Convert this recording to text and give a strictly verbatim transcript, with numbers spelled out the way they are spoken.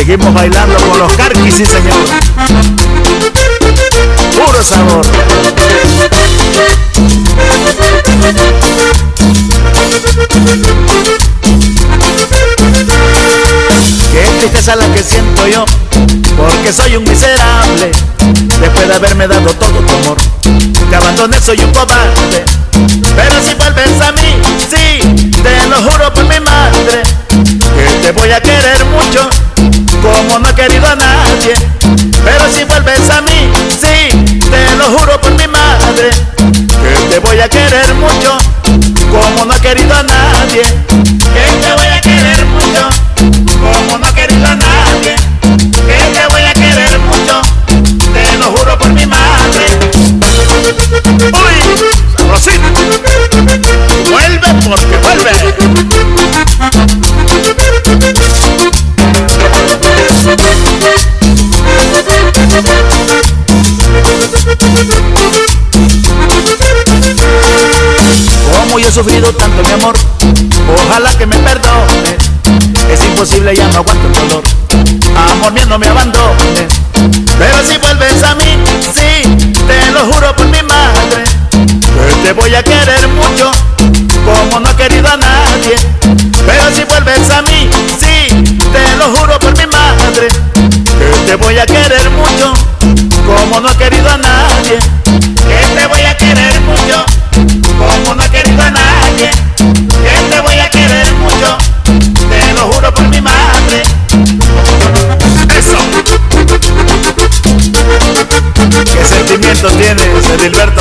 Seguimos bailando con los Carquis, sí señor. Puro sabor. Qué tristeza la que siento yo, porque soy un miserable. Después de haberme dado todo tu amor, te abandoné, soy un cobarde. Pero si vuelves a mí, sí, te lo juro por mi madre, que te voy a querer mucho, como no he querido a nadie. Pero si vuelves a mí, sí, te lo juro por mi madre, que te voy a querer mucho, como no he querido a nadie. Que te voy a querer mucho, como no he querido a nadie. Que te voy a querer mucho, te lo juro por mi madre. ¡Uy! ¡Sabrosito! ¡Vuelve porque vuelve! Como yo he sufrido tanto, mi amor, ojalá que me perdones. Es imposible, ya no aguanto el dolor. Amor mío, no me abandones. Pero si vuelves a mí, sí, te lo juro por mi madre, que te voy a querer mucho, como no he querido a nadie. Pero si vuelves a mí, sí, te lo juro por mi madre, que te voy a querer mucho, como no he querido a nadie. Que te voy a querer mucho, como no he querido a nadie. Que te voy a querer mucho, te lo juro por mi madre. Eso. ¿Qué sentimiento tienes, Edilberto?